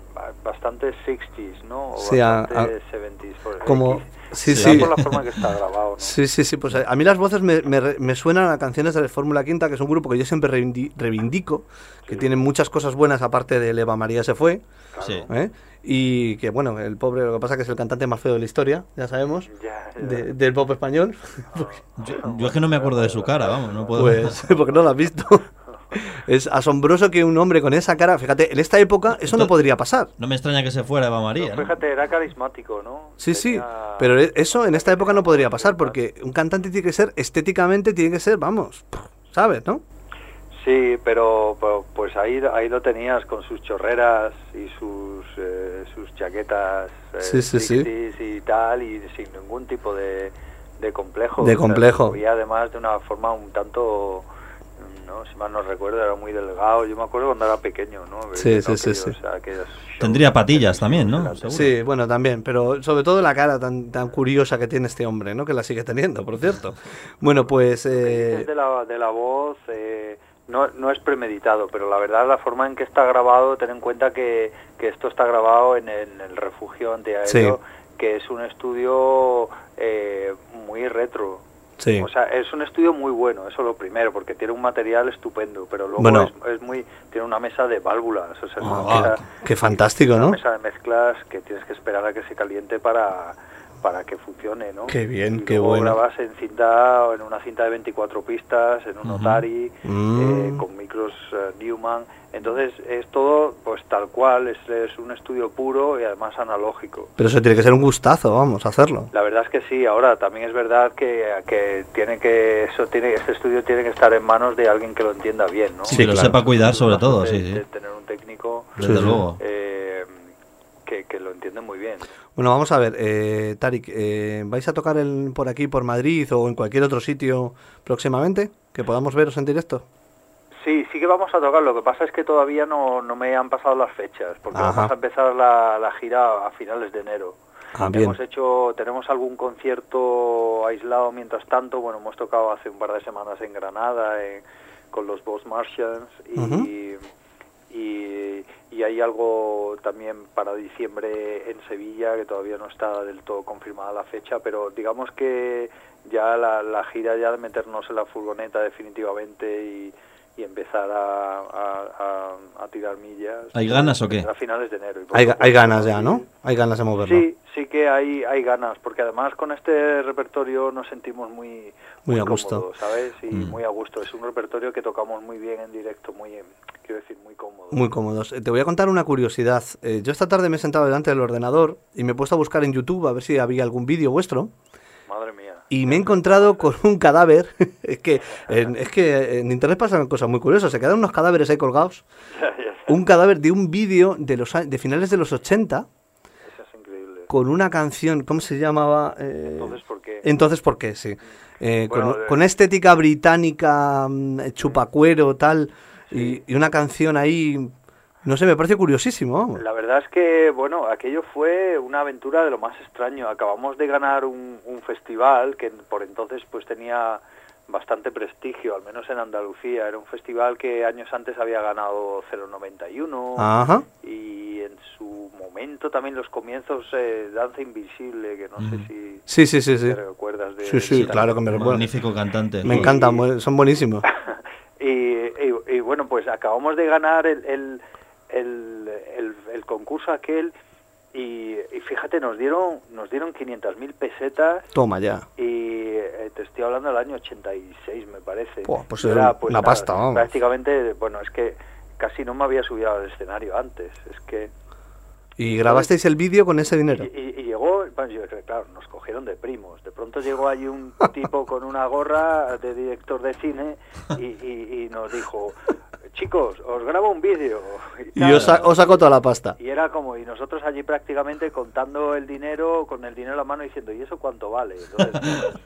bastante 60s, ¿no? O Sí, bastante 70s. como... Sí, Será sí. por la forma que está grabado, ¿no? Sí, pues a mí las voces me suenan a canciones de Fórmula Quinta, que es un grupo que yo siempre reivindico, que tienen muchas cosas buenas aparte de Eva María se fue, Sí. ¿eh? Y que bueno, el pobre, lo que pasa es que es el cantante más feo de la historia, ya sabemos, Ya. del pop español, Yo es que no me acuerdo de su cara, vamos, no puedo... pues porque no lo has visto. Es asombroso que un hombre con esa cara, fíjate, en esta época eso no podría pasar. No me extraña que se fuera Eva María, No, ¿no? fíjate, era carismático, ¿no? Sí, Tenía- pero eso en esta época no podría pasar, porque un cantante tiene que ser, estéticamente tiene que ser, vamos, ¿sabes, no? Sí, pero pues ahí lo tenías con sus chorreras y sus chaquetas Sí. 60s y tal, y sin ningún tipo de complejo. De O sea, complejo. y además de una forma un tanto, no, si mal no recuerdo, era muy delgado. Yo me acuerdo cuando era pequeño, ¿no? Sí. O sea, aquellos shows Tendría patillas de también, ¿no? delante. Seguro. Sí, bueno, también, pero sobre todo la cara tan curiosa que tiene este hombre, ¿no? Que la sigue teniendo, por cierto. Bueno, pues... Dices de la voz, no es premeditado, pero la verdad la forma en que está grabado, ten en cuenta que esto está grabado en el refugio antiaéreo, que es un estudio muy retro. Sí. O sea, es un estudio muy bueno, eso lo primero, porque tiene un material estupendo, pero luego Bueno. tiene una mesa de válvulas, o sea, es una Ah, mesa, qué fantástico, una ¿no? mesa de mezclas que tienes que esperar a que se caliente para que funcione, ¿no? Qué bien, Y qué luego bueno. grabas en una cinta de 24 pistas, en un Otari, con micros Newman. Entonces es todo pues tal cual, es un estudio puro y además analógico. Pero eso tiene que ser un gustazo, vamos, hacerlo. La verdad es que sí. Ahora también es verdad que este estudio tiene que estar en manos de alguien que lo entienda bien, ¿no? Sí, que lo sepa cuidar sobre todo, De- sí, de sí. tener un técnico Desde luego. que lo entiende muy bien. Bueno, vamos a ver, Tarik, ¿vais a tocar por aquí, por Madrid o en cualquier otro sitio próximamente? ¿Que podamos veros en directo? Sí que vamos a tocar. Lo que pasa es que todavía no me han pasado las fechas, porque Ajá. vamos a empezar la gira a finales de enero. Ah, bien. Tenemos algún concierto aislado mientras tanto. Bueno, hemos tocado hace un par de semanas en Granada con los Boss Martians y hay algo también para diciembre en Sevilla, que todavía no está del todo confirmada la fecha, pero digamos que ya la gira ya de meternos en la furgoneta definitivamente y empezar a tirar millas. ¿Hay ganas o qué? A finales de enero. Hay ganas ya, ¿no? Hay ganas de moverlo. Sí que hay ganas, porque además con este repertorio nos sentimos muy Muy a gusto. cómodos, ¿sabes? Y muy a gusto. Es un repertorio que tocamos muy bien en directo, quiero decir, muy cómodo. Muy cómodos. Te voy a contar una curiosidad. Yo esta tarde me he sentado delante del ordenador y me he puesto a buscar en YouTube a ver si había algún vídeo vuestro. Madre mía. Y me he encontrado con un cadáver. es que en internet pasan cosas muy curiosas. Se quedan unos cadáveres ahí colgados. Un cadáver de un vídeo de finales de los 80 Eso es increíble. con una canción, ¿cómo se llamaba? Entonces, ¿por qué? Entonces, ¿por qué? Sí. Bueno, con estética británica, chupacuero, tal, y una canción ahí, no sé, me parece curiosísimo. Vamos. La verdad es que, bueno, aquello fue una aventura de lo más extraño. Acabamos de ganar un festival que por entonces pues tenía bastante prestigio, al menos en Andalucía. Era un festival que años antes había ganado 091 Ajá. y en su momento también los comienzos Danza Invisible, que no sé si Sí. te recuerdas de... Sí, claro que me recuerdo. Magnífico cantante. Me encantan, son buenísimos. y bueno, pues acabamos de ganar el concurso aquel y fíjate, nos dieron 500.000 pesetas. Toma ya. Y te estoy hablando del año 86, me parece. Pues era una pasta, vamos. Prácticamente, bueno, es que casi no me había subido al escenario antes. Es que... ¿Y grabasteis el vídeo con ese dinero? Y llegó, bueno, claro, nos cogieron de primos. De pronto llegó ahí un tipo con una gorra de director de cine y nos dijo: chicos, os grabo un vídeo. Y os saco toda la pasta. Y era como, y nosotros allí prácticamente contando el dinero, con el dinero en la mano, diciendo, ¿y eso cuánto vale? Entonces,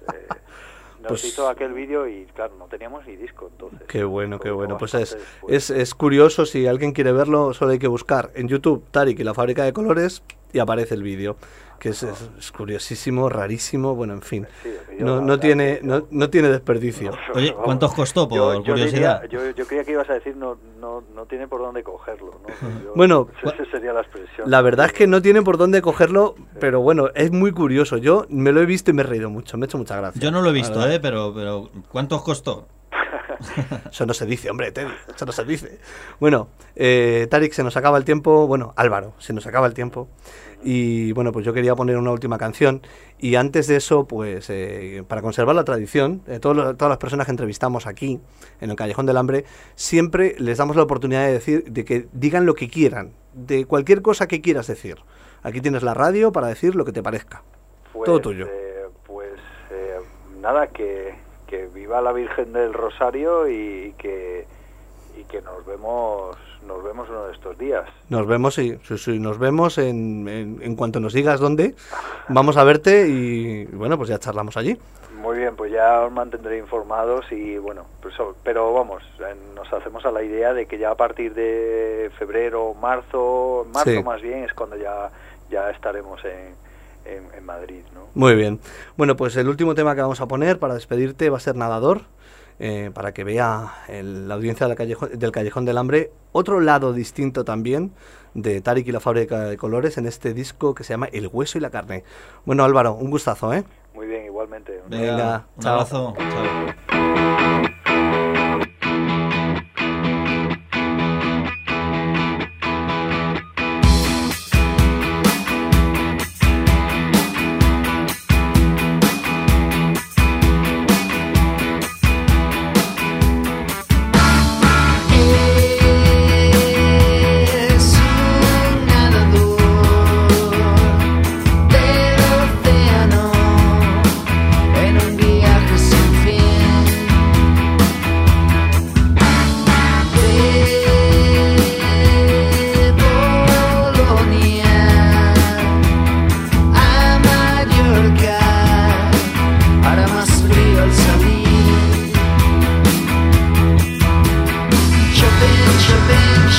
nos hizo aquel vídeo y, claro, no teníamos ni disco entonces. Qué bueno. Pues después. es curioso, si alguien quiere verlo, solo hay que buscar en YouTube Tarik y la Fábrica de Colores y aparece el vídeo, que es curiosísimo, rarísimo, bueno, en fin, Sí, no tiene desperdicio. Oye, ¿cuánto os costó, por yo curiosidad? yo creía que ibas a decir no tiene por dónde cogerlo, ¿no? Bueno, esa sería la expresión. La verdad es que no tienen por dónde cogerlo, pero bueno, es muy curioso. Yo me lo he visto y me he reído mucho, me ha hecho mucha gracia. Yo no lo he visto, La verdad. pero ¿cuánto os costó? Eso no se dice, hombre, Teddy, eso no se dice. Bueno, Tarik, se nos acaba el tiempo. Bueno, Álvaro, se nos acaba el tiempo. Y bueno, pues yo quería poner una última canción. Y antes de eso, pues para conservar la tradición, todas las personas que entrevistamos aquí, en el Callejón del Hambre, siempre les damos la oportunidad de que digan lo que quieran, de cualquier cosa que quieras decir. Aquí tienes la radio para decir lo que te parezca. Pues, todo tuyo. Nada, que viva la Virgen del Rosario y que nos vemos uno de estos días. Nos vemos, sí, nos vemos en cuanto nos digas dónde. Vamos a verte y bueno, pues ya charlamos allí. Muy bien, pues ya os mantendré informados y bueno, pues, pero vamos, nos hacemos a la idea de que ya a partir de febrero, marzo Sí. más bien, es cuando ya estaremos en Madrid, ¿no? Muy bien. Bueno, pues el último tema que vamos a poner para despedirte va a ser Nadador, para que vea la audiencia del Callejón del Hambre otro lado distinto también de Tarik y la Fábrica de Colores en este disco que se llama El Hueso y la Carne. Bueno, Álvaro, un gustazo, ¿eh? Muy bien, igualmente. Venga, un chao. abrazo. Chao. Es un nadador del océano en un viaje sin fin. De Bolonia a Mallorca, hará más frío al salir. Chopin,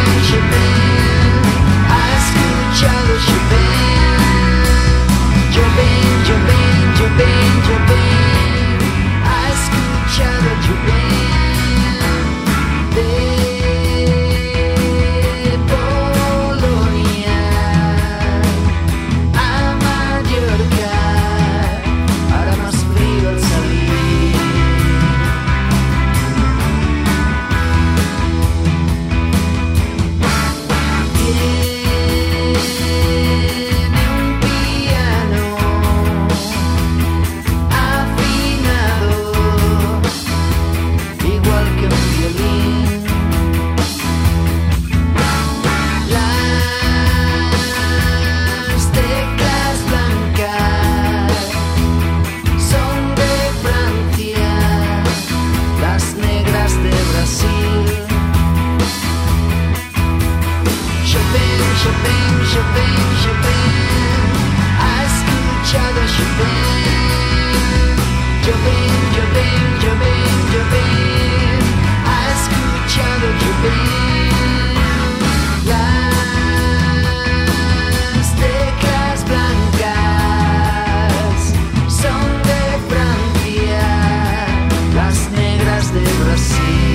ha escuchado Chopin, ha escuchado Chopin, de Polonia a Mallorca, hará más frío al salir. Tiene un piano afinado, igual que un violín. Las teclas blancas son de Francia, las negras de Brasil. Chopin, ha escuchado Chopin, ha escuchado Chopin, las teclas blancas son de Francia, las negras de Brasil.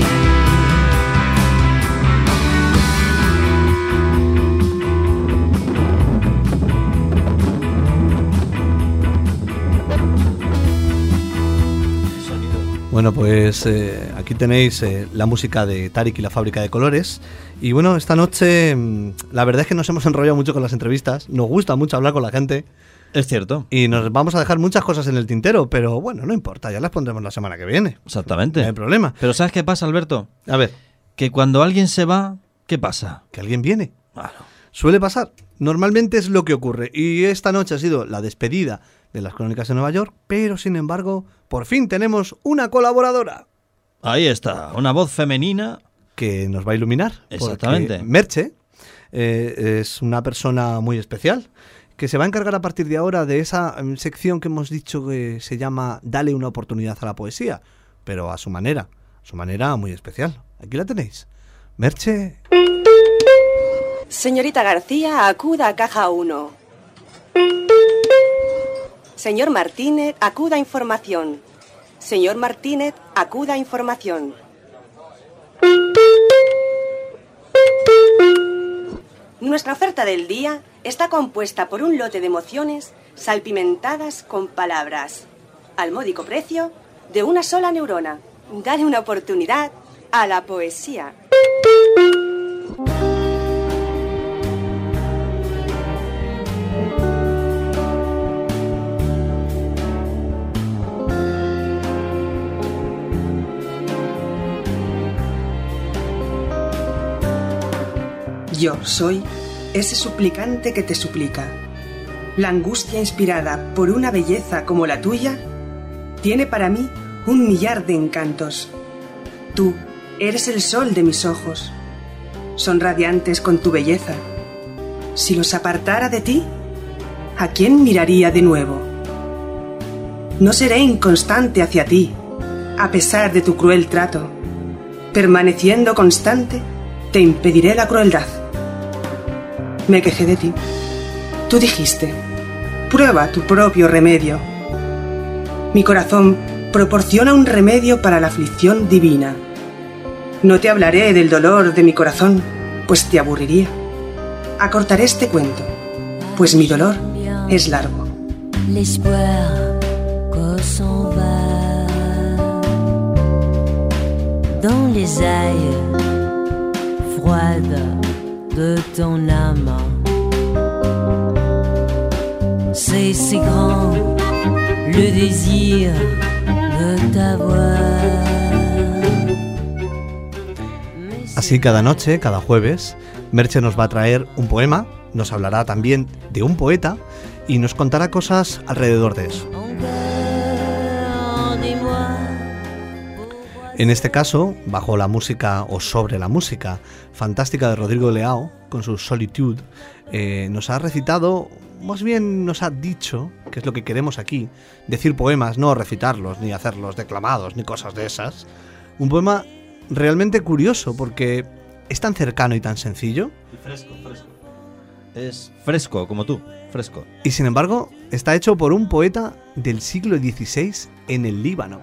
Bueno, pues aquí tenéis la música de Tarik y la Fábrica de Colores. Y bueno, esta noche la verdad es que nos hemos enrollado mucho con las entrevistas. Nos gusta mucho hablar con la gente. Es cierto. Y nos vamos a dejar muchas cosas en el tintero, pero bueno, no importa, ya las pondremos la semana que viene. Exactamente. No hay problema. Pero ¿sabes qué pasa, Alberto? A ver, Que cuando alguien se va, ¿qué pasa? que alguien viene. Claro. Suele pasar. Normalmente es lo que ocurre. Y esta noche ha sido la despedida de las Crónicas de Nueva York, pero sin embargo, por fin tenemos una colaboradora Ahí está, una voz femenina. que nos va a iluminar. porque Exactamente. Merche es una persona muy especial que se va a encargar a partir de ahora de esa sección que hemos dicho que se llama Dale una oportunidad a la poesía, pero a su manera muy especial. Aquí la tenéis. Merche. Señorita García, acuda a caja 1. Señor Martínez, acuda a información. Señor Martínez, acuda a información. Nuestra oferta del día está compuesta por un lote de emociones salpimentadas con palabras, al módico precio de una sola neurona. Dale una oportunidad a la poesía. Yo soy ese suplicante que te suplica. La angustia inspirada por una belleza como la tuya tiene para mí 1.000.000 de encantos. Tú eres el sol de mis ojos. Son radiantes con tu belleza. Si los apartara de ti, ¿a quién miraría de nuevo? No seré inconstante hacia ti, a pesar de tu cruel trato. Permaneciendo constante, te impediré la crueldad. Me quejé de ti. Tú dijiste, prueba tu propio remedio. Mi corazón proporciona un remedio para la aflicción divina. No te hablaré del dolor de mi corazón, pues te aburriría. Acortaré este cuento, pues mi dolor es largo. L'espoir qu'on s'en va dans les ailes froides de ton âme. C'est si grand le désir de t'avoir. Así cada noche, cada jueves, Merche nos va a traer un poema, nos hablará también de un poeta y nos contará cosas alrededor de eso. En este caso, bajo la música o sobre la música fantástica de Rodrigo Leao, con su Solitude, nos ha recitado, más bien nos ha dicho, que es lo que queremos aquí, decir poemas, no recitarlos, ni hacerlos declamados, ni cosas de esas. Un poema realmente curioso, porque es tan cercano y tan sencillo. Y fresco. Es fresco, como tú, fresco. Y sin embargo, está hecho por un poeta del siglo XVI en el Líbano.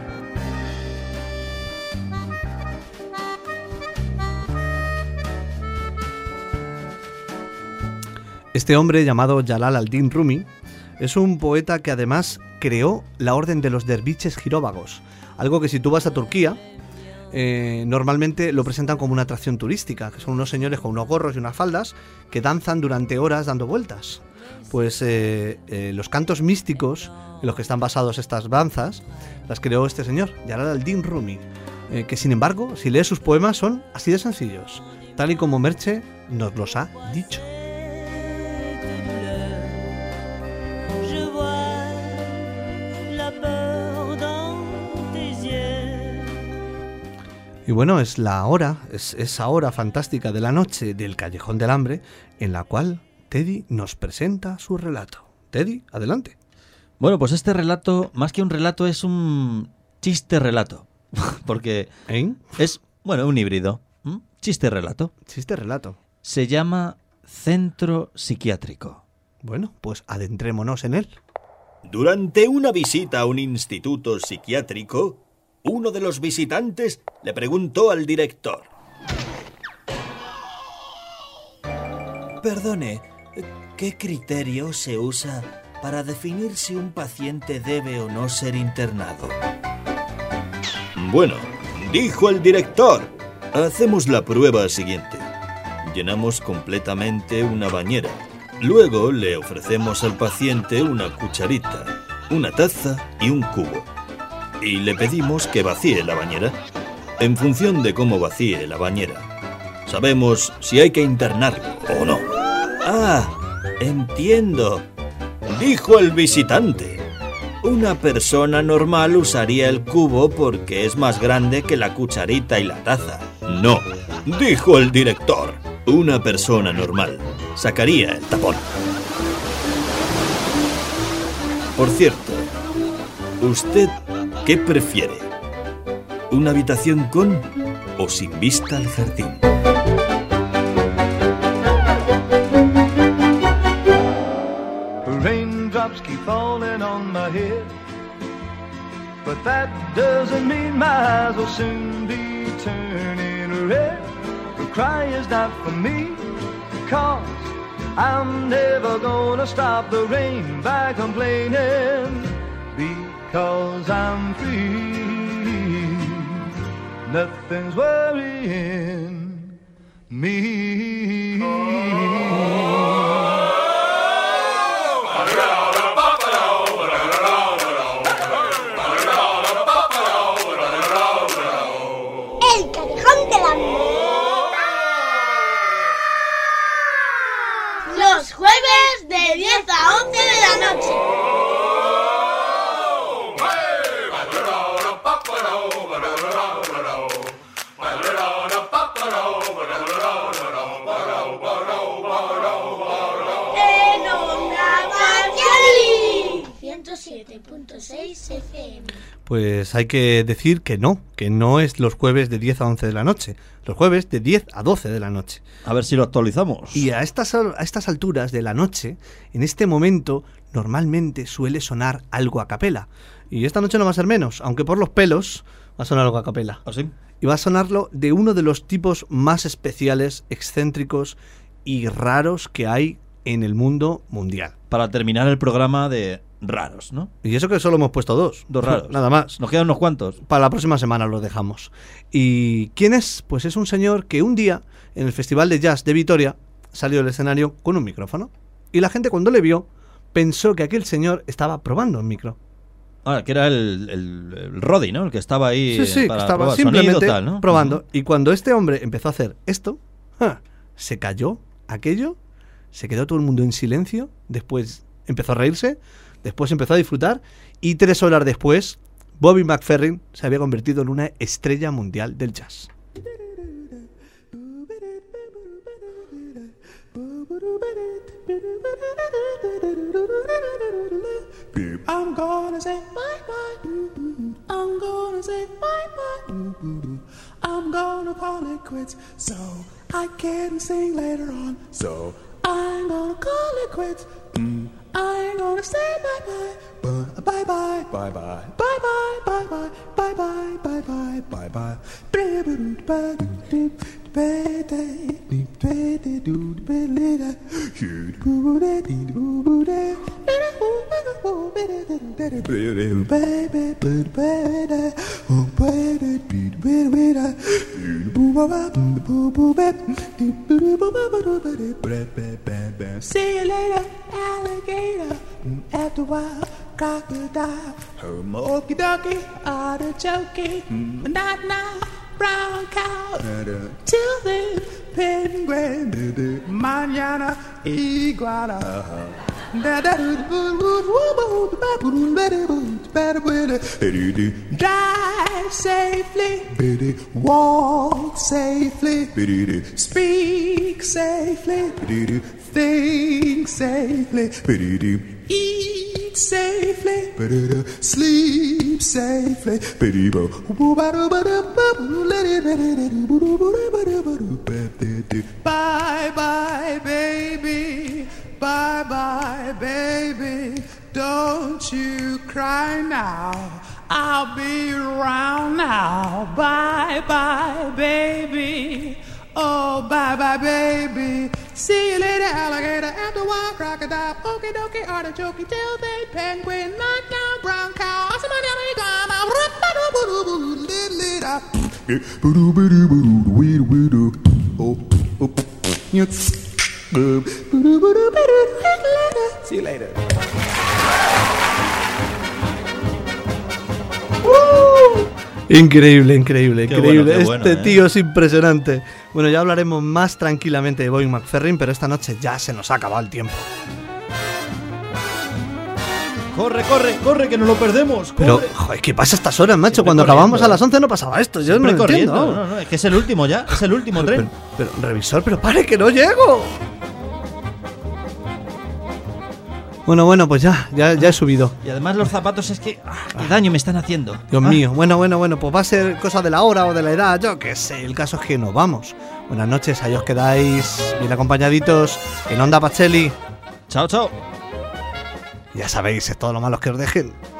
Este hombre, llamado Jalal al-Din Rumi, es un poeta que además creó la orden de los derviches giróvagos, algo que si tú vas a Turquía, normalmente lo presentan como una atracción turística, que son unos señores con unos gorros y unas faldas que danzan durante horas dando vueltas. Pues los cantos místicos en los que están basados estas danzas las creó este señor, Jalal al-Din Rumi, que sin embargo, si lees sus poemas son así de sencillos, tal y como Merche nos los ha dicho. Y bueno, es la hora, es esa hora fantástica de la noche del Callejón del Hambre, en la cual Teddy nos presenta su relato. Teddy, adelante. Bueno, pues este relato, más que un relato, es un chiste relato. Porque es, bueno, un híbrido. Chiste relato. Chiste relato. Se llama Centro Psiquiátrico. Bueno, pues adentrémonos en él. Durante una visita a un instituto psiquiátrico, uno de los visitantes le preguntó al director: Perdone, ¿qué criterio se usa para definir si un paciente debe o no ser internado? Bueno, dijo el director, hacemos la prueba siguiente. Llenamos completamente una bañera. Luego le ofrecemos al paciente una cucharita, una taza y un cubo. Y le pedimos que vacíe la bañera. En función de cómo vacíe la bañera, sabemos si hay que internarlo o no. Ah, entiendo, dijo el visitante. Una persona normal usaría el cubo porque es más grande que la cucharita y la taza. No, dijo el director. Una persona normal sacaría el tapón. Por cierto, ¿usted qué prefiere? ¿Una habitación con o sin vista al jardín? falling on my head. But that doesn't mean my eyes will soon be turning red. The cry is not for me, 'cause I'm never gonna stop the rain by complaining, because I'm free. Nothing's worrying me. El Callejón del Hambre. Los jueves de 10 a 11 de la noche. En Onda Balearic 107.6 FM. Pues hay que decir que no es los jueves de 10 a 11 de la noche, los jueves de 10 a 12 de la noche. A ver si lo actualizamos. Y a estas alturas de la noche, en este momento, normalmente suele sonar algo a capela. Y esta noche no va a ser menos, aunque por los pelos va a sonar algo a capela. ¿Ah, sí? Y va a sonarlo de uno de los tipos más especiales, excéntricos y raros que hay en el mundo mundial. Para terminar el programa de raros, ¿no? Y eso que solo hemos puesto dos raros. Nada más. Nos quedan unos cuantos. Para la próxima semana los dejamos. ¿Y quién es? Pues es un señor que un día, en el Festival de Jazz de Vitoria, salió del escenario con un micrófono. Y la gente, cuando le vio, pensó que aquel señor estaba probando un micro. Ah, que era el Roddy, ¿no? El que estaba ahí Sí, para que estaba probar simplemente sonido, tal, ¿no? probando. Uh-huh. Y cuando este hombre empezó a hacer esto, se cayó aquello, se quedó todo el mundo en silencio, después empezó a reírse, después empezó a disfrutar, y 3 horas después, Bobby McFerrin se había convertido en una estrella mundial del jazz. I'm gonna say bye-bye. I'm gonna say bye-bye. I'm gonna call it quits so I can sing later on. So I'm gonna call it quits. I ain't gonna say bye-bye. Bye-bye. Bye-bye. Bye-bye. Bye-bye. Bye-bye. Bye-bye. Bye-bye. See you later, alligator. After a while, crocodile. Okie dokie, artichoke. Not now, brown cow. Till then, penguin. Mañana, iguana. Drive safely, walk safely, speak safely, think safely, eat safely, sleep safely. Bye bye, baby. Bye bye, baby. Don't you cry now. I'll be around now. Bye bye, baby. Oh, bye bye, baby. See you later, alligator. After a while, crocodile. Okie dokie, artichoke. Till then, penguin. Not now, brown cow. See you later. Increíble, increíble, Qué increíble. bueno, qué bueno, este tío es impresionante. Bueno, ya hablaremos más tranquilamente de Bobby McFerrin, pero esta noche ya se nos ha acabado el tiempo. Corre, corre, corre, que nos lo perdemos. Corre. Pero, joder, ¿qué pasa a estas horas, macho? Siempre Cuando corriendo. acabamos a las 11 no pasaba esto. Yo Siempre no lo corriendo. entiendo. No, es que es el último ya, es el último tren. Pero, revisor, pero pare, que no llego. Bueno, pues ya he subido. Y además los zapatos es que qué daño me están haciendo. Dios mío, bueno, pues va a ser cosa de la hora o de la edad, yo qué sé, el caso es que nos vamos. Buenas noches, ahí os quedáis bien acompañaditos en Onda Pacelli. Chao, chao. Ya sabéis, es todo lo malo que os dejen.